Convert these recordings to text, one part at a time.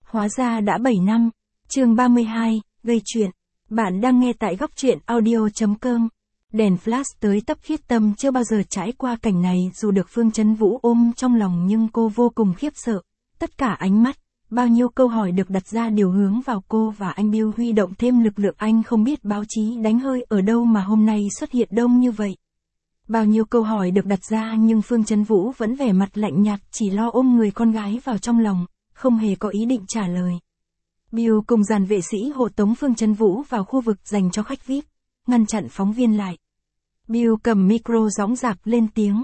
Hóa ra đã 7 năm. Chương 32, gây chuyện. Bạn đang nghe tại góc truyện audio.com. Đèn flash tới tấp Khiết Tâm chưa bao giờ trải qua cảnh này, dù được Phương Chấn Vũ ôm trong lòng nhưng cô vô cùng khiếp sợ. Tất cả ánh mắt, bao nhiêu câu hỏi được đặt ra đều hướng vào cô và anh Bill huy động thêm lực lượng anh không biết báo chí đánh hơi ở đâu mà hôm nay xuất hiện đông như vậy. Bao nhiêu câu hỏi được đặt ra nhưng Phương Chấn Vũ vẫn vẻ mặt lạnh nhạt, chỉ lo ôm người con gái vào trong lòng, không hề có ý định trả lời. Bill cùng dàn vệ sĩ hộ tống Phương Chấn Vũ vào khu vực dành cho khách VIP, ngăn chặn phóng viên lại. Bill cầm micro dõng dạc lên tiếng.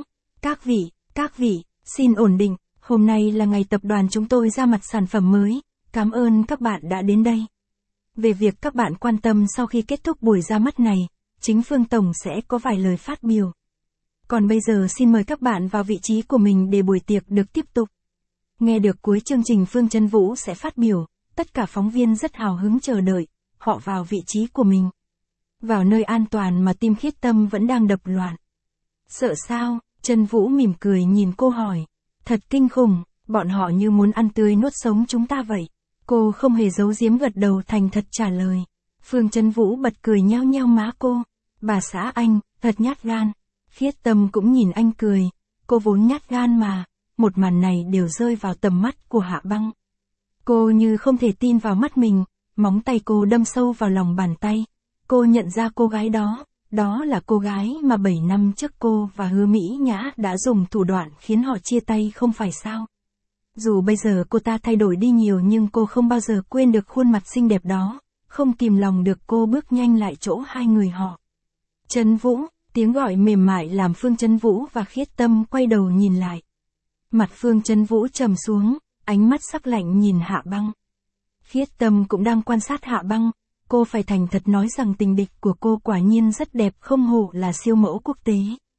Các vị, xin ổn định, hôm nay là ngày tập đoàn chúng tôi ra mặt sản phẩm mới, cảm ơn các bạn đã đến đây. Về việc các bạn quan tâm sau khi kết thúc buổi ra mắt này, chính Phương Tổng sẽ có vài lời phát biểu. Còn bây giờ xin mời các bạn vào vị trí của mình để buổi tiệc được tiếp tục. Nghe được cuối chương trình Phương Chấn Vũ sẽ phát biểu, tất cả phóng viên rất hào hứng chờ đợi, họ vào vị trí của mình. Vào nơi an toàn mà tim Khiết Tâm vẫn đang đập loạn. Sợ sao? Chấn Vũ mỉm cười nhìn cô hỏi. Thật kinh khủng, bọn họ như muốn ăn tươi nuốt sống chúng ta vậy. Cô không hề giấu giếm gật đầu thành thật trả lời. Phương Chấn Vũ bật cười nheo nheo má cô. Bà xã anh, thật nhát gan. Khiết Tâm cũng nhìn anh cười. Cô vốn nhát gan mà. Một màn này đều rơi vào tầm mắt của Hạ Băng. Cô như không thể tin vào mắt mình, móng tay cô đâm sâu vào lòng bàn tay. Cô nhận ra cô gái đó, đó là cô gái mà 7 năm trước cô và Hứa Mỹ Nhã đã dùng thủ đoạn khiến họ chia tay không phải sao. Dù bây giờ cô ta thay đổi đi nhiều nhưng cô không bao giờ quên được khuôn mặt xinh đẹp đó, không kìm lòng được cô bước nhanh lại chỗ hai người họ. Chấn Vũ, tiếng gọi mềm mại làm Phương Chấn Vũ và Khiết Tâm quay đầu nhìn lại. Mặt Phương Chấn Vũ trầm xuống, ánh mắt sắc lạnh nhìn Hạ Băng. Khiết Tâm cũng đang quan sát Hạ Băng, cô phải thành thật nói rằng tình địch của cô quả nhiên rất đẹp, không hổ là siêu mẫu quốc tế.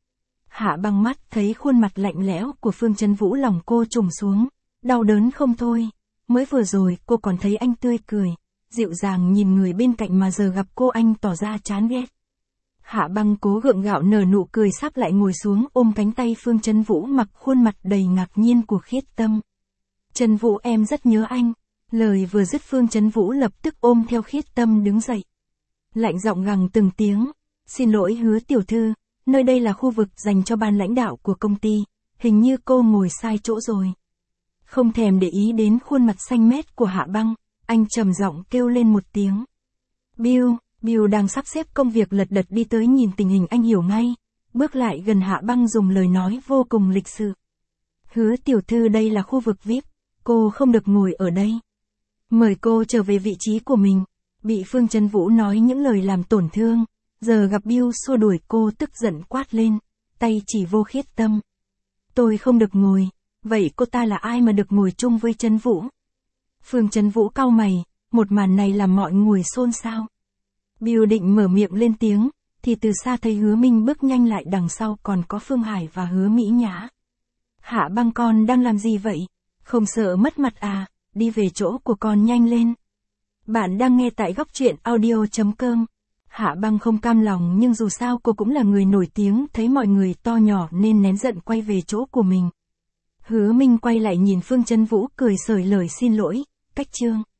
Hạ Băng mắt thấy khuôn mặt lạnh lẽo của Phương Chấn Vũ, lòng cô trùng xuống, đau đớn không thôi. Mới vừa rồi cô còn thấy anh tươi cười, dịu dàng nhìn người bên cạnh mà giờ gặp cô anh tỏ ra chán ghét. Hạ Băng cố gượng gạo nở nụ cười sắp lại ngồi xuống ôm cánh tay Phương Chấn Vũ, mặc khuôn mặt đầy ngạc nhiên của Khiết Tâm. Chấn Vũ, em rất nhớ anh. Lời vừa dứt Phương Chấn Vũ lập tức ôm theo Khiết Tâm đứng dậy. Lạnh giọng gằn từng tiếng. Xin lỗi Hứa tiểu thư, nơi đây là khu vực dành cho ban lãnh đạo của công ty, hình như cô ngồi sai chỗ rồi. Không thèm để ý đến khuôn mặt xanh mét của Hạ Băng, anh trầm giọng kêu lên một tiếng. Bill đang sắp xếp công việc lật đật đi tới nhìn tình hình anh hiểu ngay, bước lại gần Hạ Băng dùng lời nói vô cùng lịch sự. Hứa tiểu thư, đây là khu vực VIP, cô không được ngồi ở đây. Mời cô trở về vị trí của mình. Bị Phương Chấn Vũ nói những lời làm tổn thương, giờ gặp Bill xua đuổi cô tức giận quát lên, tay chỉ vô Khiết Tâm. Tôi không được ngồi, vậy cô ta là ai mà được ngồi chung với Chấn Vũ? Phương Chấn Vũ cau mày, một màn này làm mọi người xôn xao. Bill định mở miệng lên tiếng, thì từ xa thấy Hứa Minh bước nhanh lại, đằng sau còn có Phương Hải và Hứa Mỹ Nhã. Hạ Băng, con đang làm gì vậy? Không sợ mất mặt à? Đi về chỗ của con nhanh lên. Bạn đang nghe tại góc truyện audio.com. Hạ Băng không cam lòng nhưng dù sao cô cũng là người nổi tiếng, thấy mọi người to nhỏ nên nén giận quay về chỗ của mình. Hứa Minh quay lại nhìn Phương Chấn Vũ cười sởi lời xin lỗi, cách chương.